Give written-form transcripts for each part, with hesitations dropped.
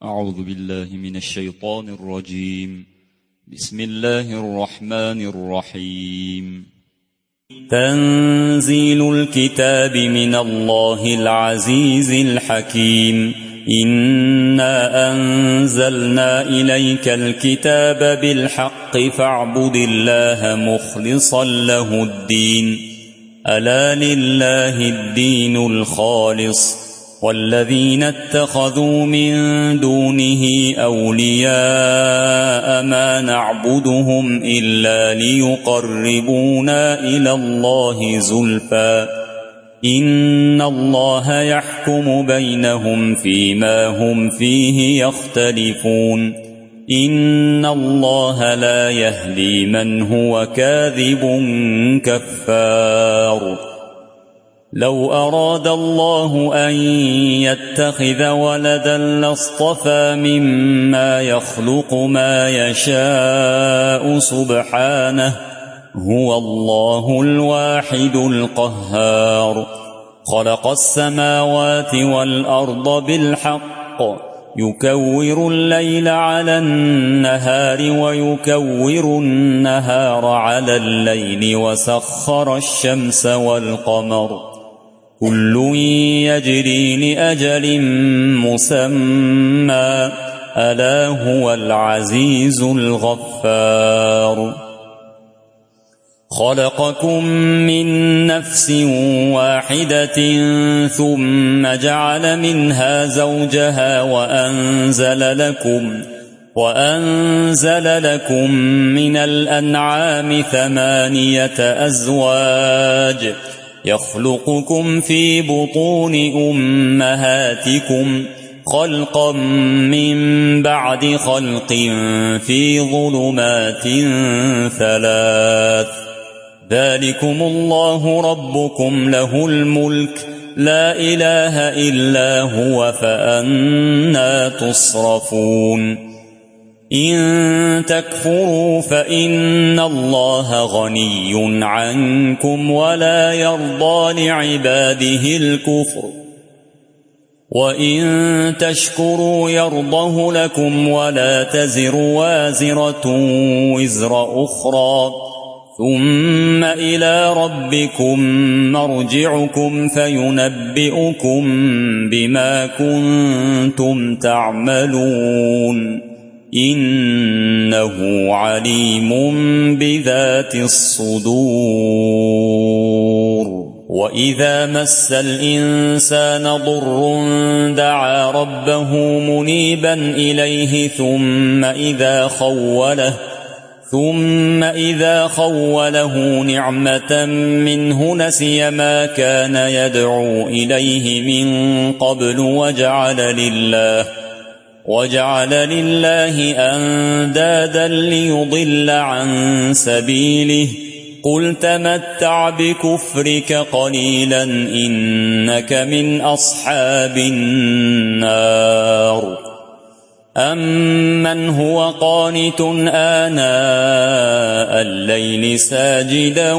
أعوذ بالله من الشيطان الرجيم. بسم الله الرحمن الرحيم. تنزيل الكتاب من الله العزيز الحكيم. إنا أنزلنا إليك الكتاب بالحق فاعبد الله مخلصا له الدين. ألا لله الدين الخالص، والذين اتخذوا من دونه أولياء ما نعبدهم إلا ليقربونا إلى الله زلفى إن الله يحكم بينهم فيما هم فيه يختلفون. إن الله لا يهدي من هو كاذب كفار. لو أراد الله أن يتخذ ولدا لاصطفى مما يخلق ما يشاء سبحانه، هو الله الواحد القهار. خلق السماوات والأرض بالحق، يكور الليل على النهار ويكور النهار على الليل، وسخر الشمس والقمر كل يجري لأجل مسمى، ألا هو العزيز الغفار. خلقكم من نفس واحدة ثم جعل منها زوجها وأنزل لكم من الأنعام 8 أزواج، يخلقكم في بطون أمهاتكم خلقا من بعد خلق في ظلمات 3. ذلكم الله ربكم له الملك، لا إله إلا هو، فأنى تصرفون. إن تكفروا فإن الله غني عنكم ولا يرضى لعباده الكفر، وإن تشكروا يرضه لكم ولا تزر وازرة وزر أخرى، ثم إلى ربكم مرجعكم فينبئكم بما كنتم تعملون. إنه عليم بذات الصدور. وإذا مس الإنسان ضر دعا ربه منيبا إليه ثم إذا خوله نعمة منه نسي ما كان يدعو إليه من قبل وجعل لله أندادا ليضل عن سبيله. قل تمتع بكفرك قليلا إنك من أصحاب النار. أمن هو قانت آناء الليل ساجدا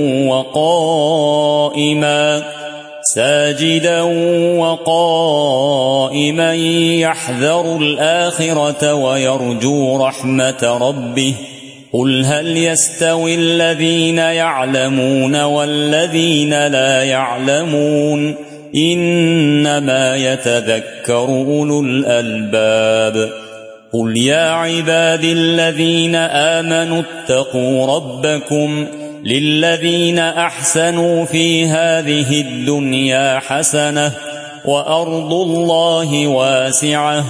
وقائما يحذر الآخرة ويرجو رحمة ربه. قل هل يستوي الذين يعلمون والذين لا يعلمون؟ إنما يتذكر أولو الألباب. قل يا عبادي الذين آمنوا اتقوا ربكم، للذين أحسنوا في هذه الدنيا حسنة وأرض الله واسعة،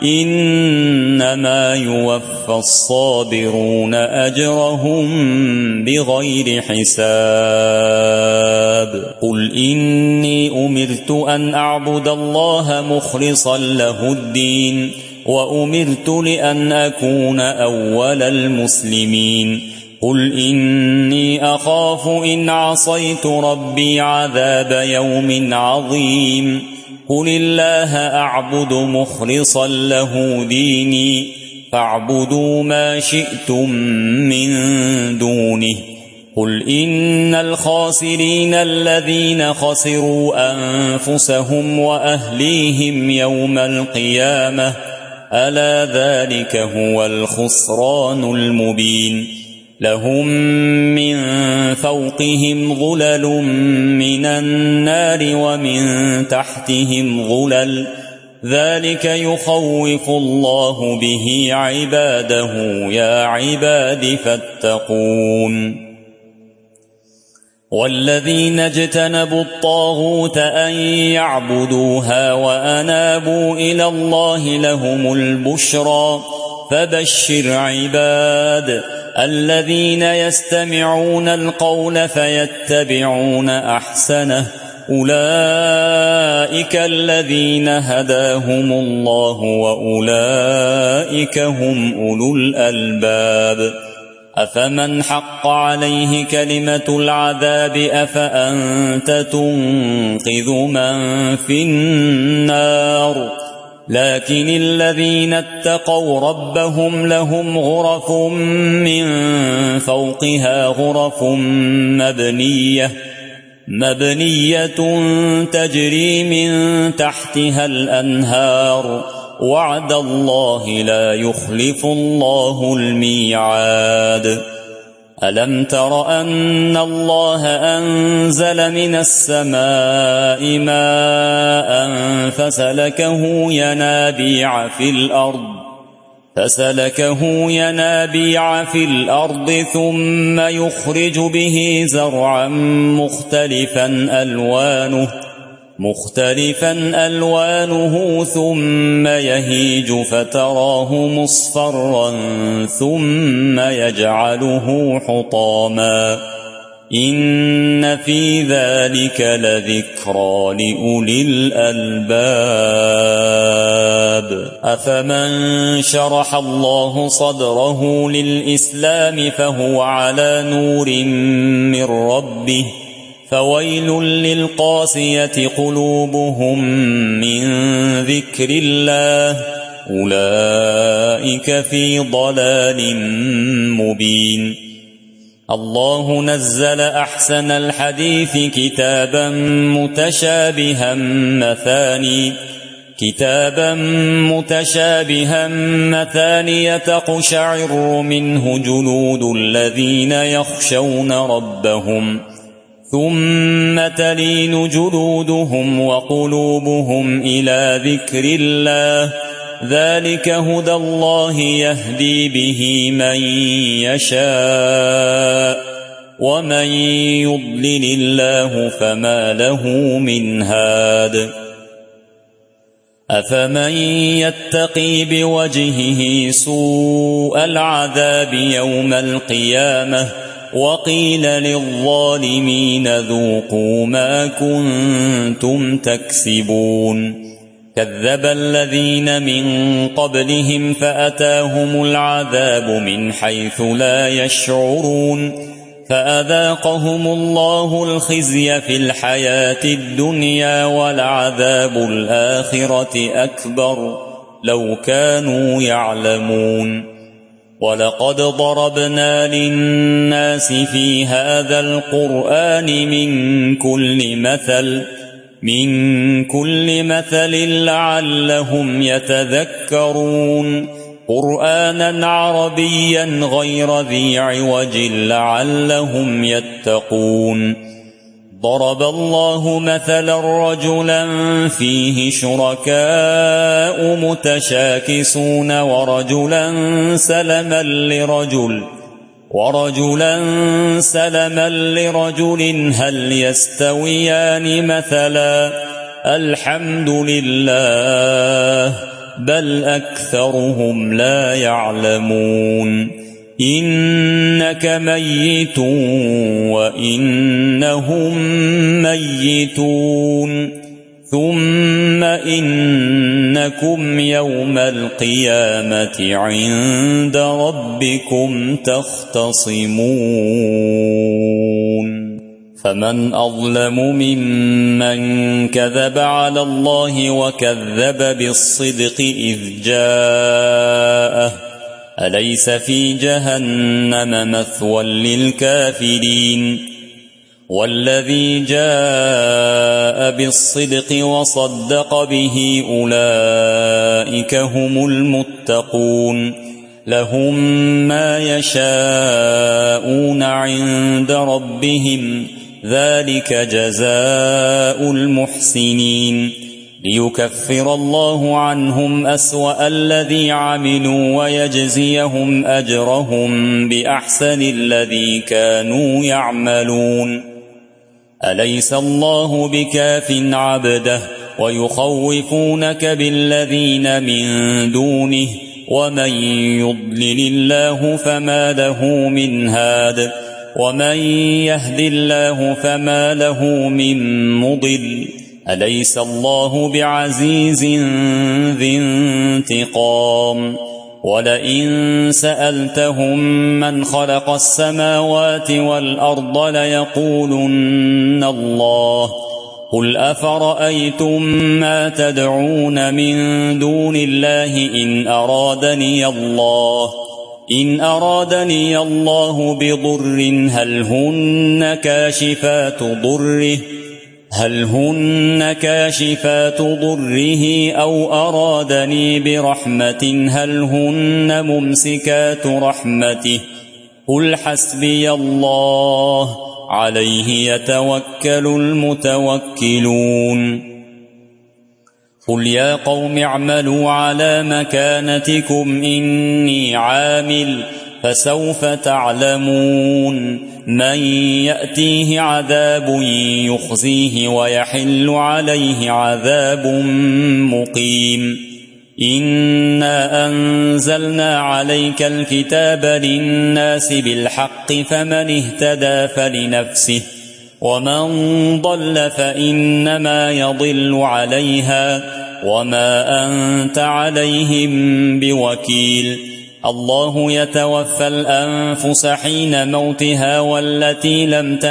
إنما يوفى الصابرون أجرهم بغير حساب. قل إني أمرت أن أعبد الله مخلصا له الدين، وأمرت لأن أكون أول المسلمين. قل إني أخاف إن عصيت ربي عذاب يوم عظيم. قل الله أعبد مخلصا له ديني، فاعبدوا ما شئتم من دونه. قل إن الخاسرين الذين خسروا أنفسهم وأهليهم يوم القيامة، ألا ذلك هو الخسران المبين لهم من فوقهم ظلل من النار ومن تحتهم ظلل ذلك يخوف الله به عباده يا عباد فاتقون والذين اجتنبوا الطاغوت أن يعبدوها وأنابوا إلى الله لهم البشرى فبشر عباد الذين يستمعون القول فيتبعون أحسنه أولئك الذين هداهم الله وأولئك هم أولو الألباب أفمن حق عليه كلمة العذاب أفأنت تنقذ من في النار لكن الذين اتقوا ربهم لهم غرف من فوقها غرف مبنية تجري من تحتها الأنهار وعد الله لا يخلف الله الميعاد ألم تر أن الله أنزل من السماء ماء فسلكه ينابيع في الأرض ثم يخرج به زرعا مختلفا ألوانه ثم يهيج فتراه مصفرا ثم يجعله حطاما إن في ذلك لذكرى لأولي الألباب أفمن شرح الله صدره للإسلام فهو على نور من ربه فويل للقاسية قلوبهم من ذكر الله أولئك في ضلال مبين الله نزل أحسن الحديث كتابا متشابها مثانية تقشعر منه جلود الذين يخشون ربهم ثم تلين جلودهم وقلوبهم إلى ذكر الله ذلك هدى الله يهدي به من يشاء ومن يضلل الله فما له من هاد أفمن يتقي بوجهه سوء العذاب يوم القيامة وقيل للظالمين ذوقوا ما كنتم تكسبون كذب الذين من قبلهم فأتاهم العذاب من حيث لا يشعرون فأذاقهم الله الخزي في الحياة الدنيا ولعذاب الآخرة أكبر لو كانوا يعلمون ولقد ضربنا للناس في هذا القرآن من كل مثل لعلهم يتذكرون قرآنا عربيا غير ذي عوج لعلهم يتقون ضرب الله مثلا رجلا فيه شركاء متشاكسون ورجلا سلما لرجل هل يستويان مثلا الحمد لله بل أكثرهم لا يعلمون إنك ميت وإنهم ميتون ثم إنكم يوم القيامة عند ربكم تختصمون فمن أظلم ممن كذب على الله وكذب بالصدق إذ جاءه أليس في جهنم مثوى للكافرين والذي جاء بالصدق وصدق به أولئك هم المتقون لهم ما يشاءون عند ربهم ذلك جزاء المحسنين ليكفر الله عنهم أسوأ الذي عملوا ويجزيهم أجرهم بأحسن الذي كانوا يعملون أليس الله بكاف عبده ويخوفونك بالذين من دونه ومن يضلل الله فما له من هاد ومن يهد الله فما له من مضل أليس الله بعزيز ذي انتقام ولئن سألتهم من خلق السماوات والأرض ليقولن الله قل أفرأيتم ما تدعون من دون الله إن أرادني الله بضر هل هن كاشفات ضره أو أرادني برحمة هل هن ممسكات رحمته قل حسبي الله عليه يتوكل المتوكلون قل يا قوم اعملوا على مكانتكم إني عامل فسوف تعلمون من يأتيه عذاب يخزيه ويحل عليه عذاب مقيم إنا أنزلنا عليك الكتاب للناس بالحق فمن اهتدى فلنفسه ومن ضل فإنما يضل عليها وما أنت عليهم بوكيل الله يتوفى الأنفس حين موتها والتي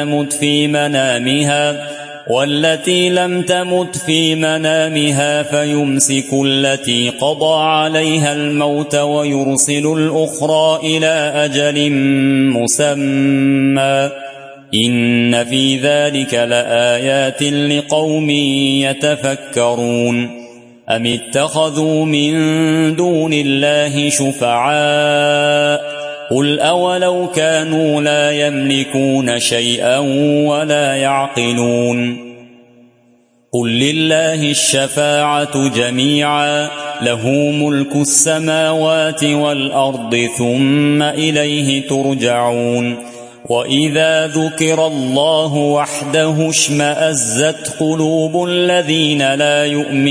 لم تمت في منامها فيمسك التي قضى عليها الموت ويرسل الأخرى إلى أجل مسمى إن في ذلك لآيات لقوم يتفكرون أم اتخذوا من دون الله شفعاء قل أولو كانوا لا يملكون شيئا ولا يعقلون قل لله الشفاعة جميعا له ملك السماوات والأرض ثم إليه ترجعون وإذا ذكر الله وحده اشمأزت قلوب الذين لا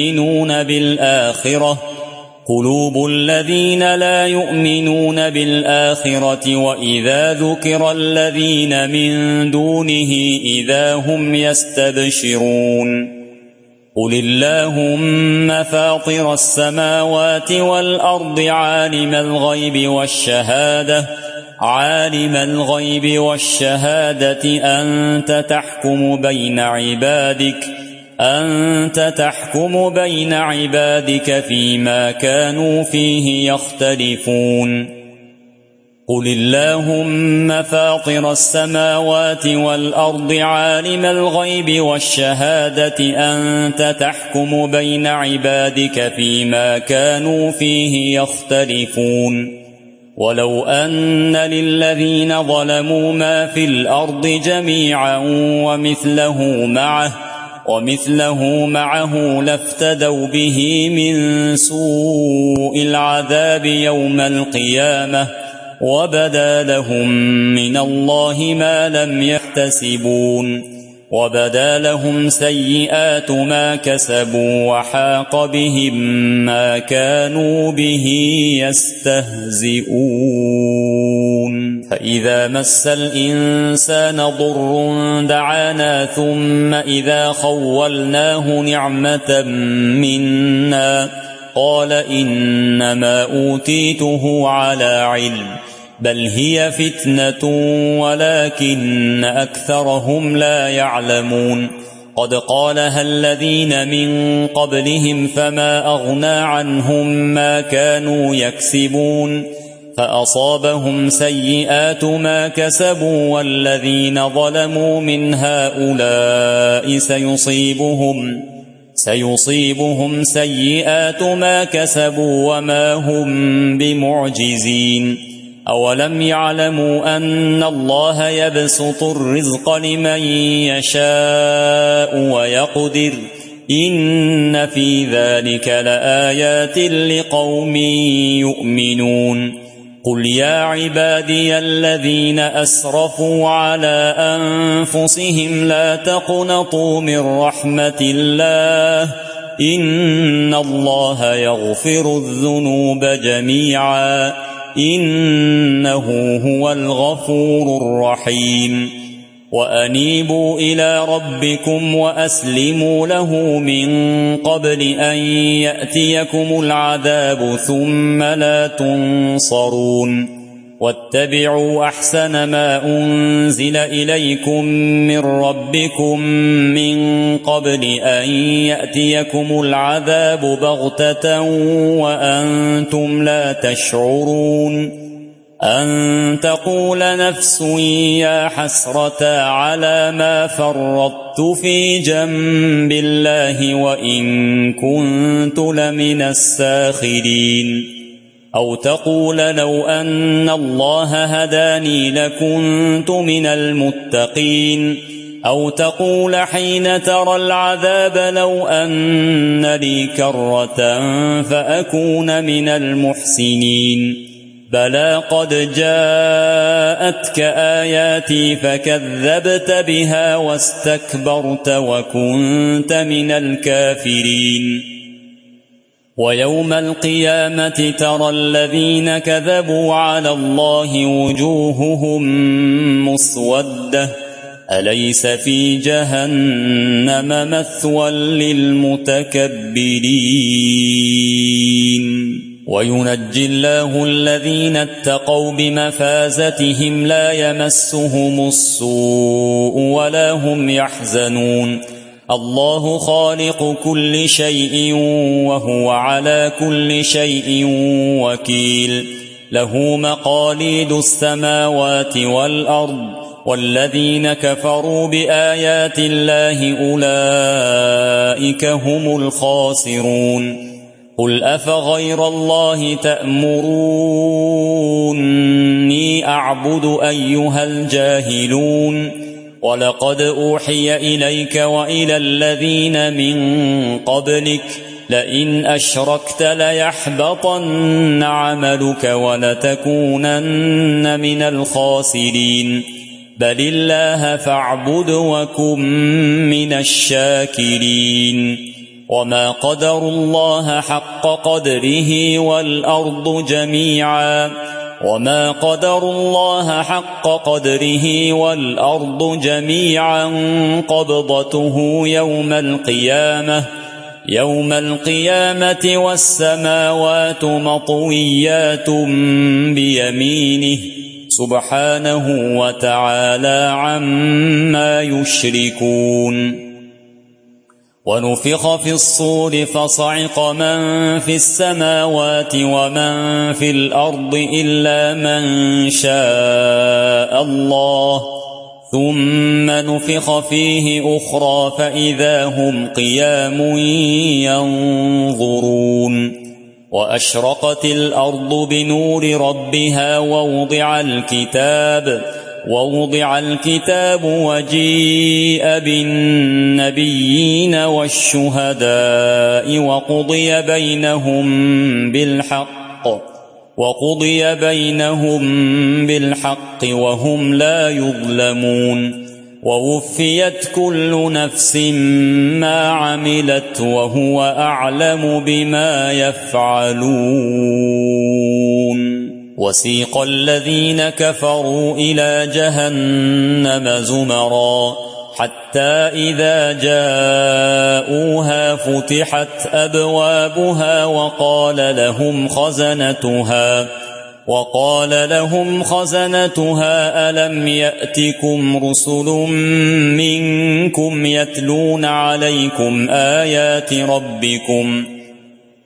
يؤمنون بالآخرة وإذا ذكر الذين من دونه إذا هم يستبشرون قل اللهم فاطر السماوات والأرض عالم الغيب والشهادة أنت تحكم بين عبادك فيما كانوا فيه يختلفون قل اللهم فاطر السماوات والأرض عالم الغيب والشهادة أنت تحكم بين عبادك فيما كانوا فيه يختلفون ولو أن للذين ظلموا ما في الأرض جميعا ومثله معه لافتدوا به من سوء العذاب يوم القيامة وبدا لهم من الله ما لم يحتسبون وبدا لهم سيئات ما كسبوا وحاق بهم ما كانوا به يستهزئون فإذا مس الإنسان ضر دعانا ثم إذا خولناه نعمة منا قال إنما أوتيته على علم بل هي فتنة ولكن أكثرهم لا يعلمون قد قالها الذين من قبلهم فما أغنى عنهم ما كانوا يكسبون فأصابهم سيئات ما كسبوا والذين ظلموا من هؤلاء سيصيبهم سيئات ما كسبوا وما هم بمعجزين أولم يعلموا أن الله يبسط الرزق لمن يشاء ويقدر إن في ذلك لآيات لقوم يؤمنون قل يا عبادي الذين أسرفوا على أنفسهم لا تقنطوا من رحمة الله إن الله يغفر الذنوب جميعا إنه هو الغفور الرحيم وأنيبوا إلى ربكم وأسلموا له من قبل أن يأتيكم العذاب ثم لا تنصرون واتبعوا أحسن ما أنزل إليكم من ربكم من قبل أن يأتيكم العذاب بغتة وأنتم لا تشعرون أن تقول نفس يا حسرة على ما فرطت في جنب الله وإن كنت لمن الساخرين أو تقول لو أن الله هداني لكنت من المتقين أو تقول حين ترى العذاب لو أن لي كرة فأكون من المحسنين بلى قد جاءتك آياتي فكذبت بها واستكبرت وكنت من الكافرين ويوم القيامة ترى الذين كذبوا على الله وجوههم مسودة أليس في جهنم مثوى للمتكبرين وينجي الله الذين اتقوا بمفازتهم لا يمسهم السوء ولا هم يحزنون الله خالق كل شيء وهو على كل شيء وكيل له مقاليد السماوات والأرض والذين كفروا بآيات الله أولئك هم الخاسرون قل أفغير الله تأمروني أعبد أيها الجاهلون ولقد أوحي إليك وإلى الذين من قبلك لئن أشركت ليحبطن عملك ولتكونن من الخاسرين بل الله فاعبد وكن من الشاكرين وما قدروا الله حق قدره والأرض جميعا قبضته يوم القيامة والسماوات مطويات بيمينه سبحانه وتعالى عما يشركون ونفخ في الصور فصعق من في السماوات ومن في الأرض إلا من شاء الله ثم نفخ فيه أخرى فإذا هم قيام ينظرون وأشرقت الأرض بنور ربها ووضع الكتاب وجيء بالنبيين والشهداء وقضي بينهم بالحق وهم لا يظلمون ووفيت كل نفس ما عملت وهو أعلم بما يفعلون وسيق الذين كفروا إلى جهنم زمرا حتى إذا جاءوها فتحت أبوابها وقال لهم خزنتها ألم يأتكم رسل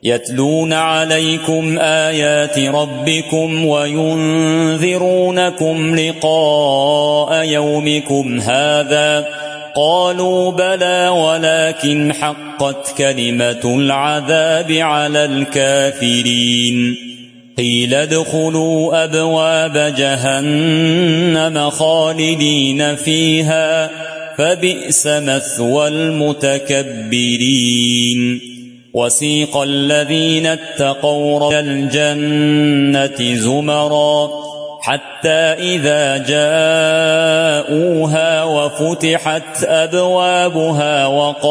يتلون عليكم آيات ربكم وينذرونكم لقاء يومكم هذا قالوا بلى ولكن حقت كلمة العذاب على الكافرين قيل ادخلوا أبواب جهنم خالدين فيها فبئس مثوى المتكبرين وسيق الذين اتقوا إلى الجنة زمرا حتى إذا جاءوها وفتحت أبوابها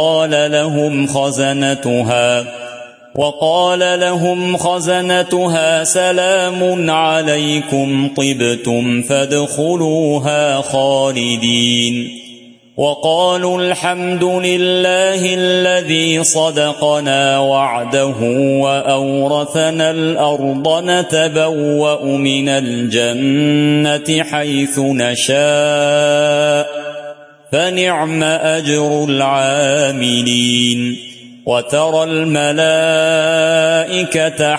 وقال لهم خزنتها سلام عليكم طبتم فادخلوها خالدين وقالوا الحمد لله الذي صدقنا وعده وأورثنا الأرض نتبوأ من الجنة حيث نشاء فنعم أجر العاملين وترى الملائكة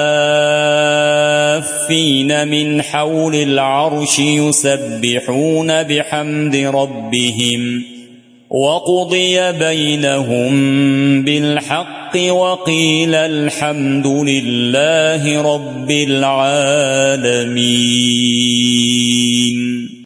حافين من حول العرش يسبحون بحمد ربهم وقضي بينهم بالحق وقيل الحمد لله رب العالمين.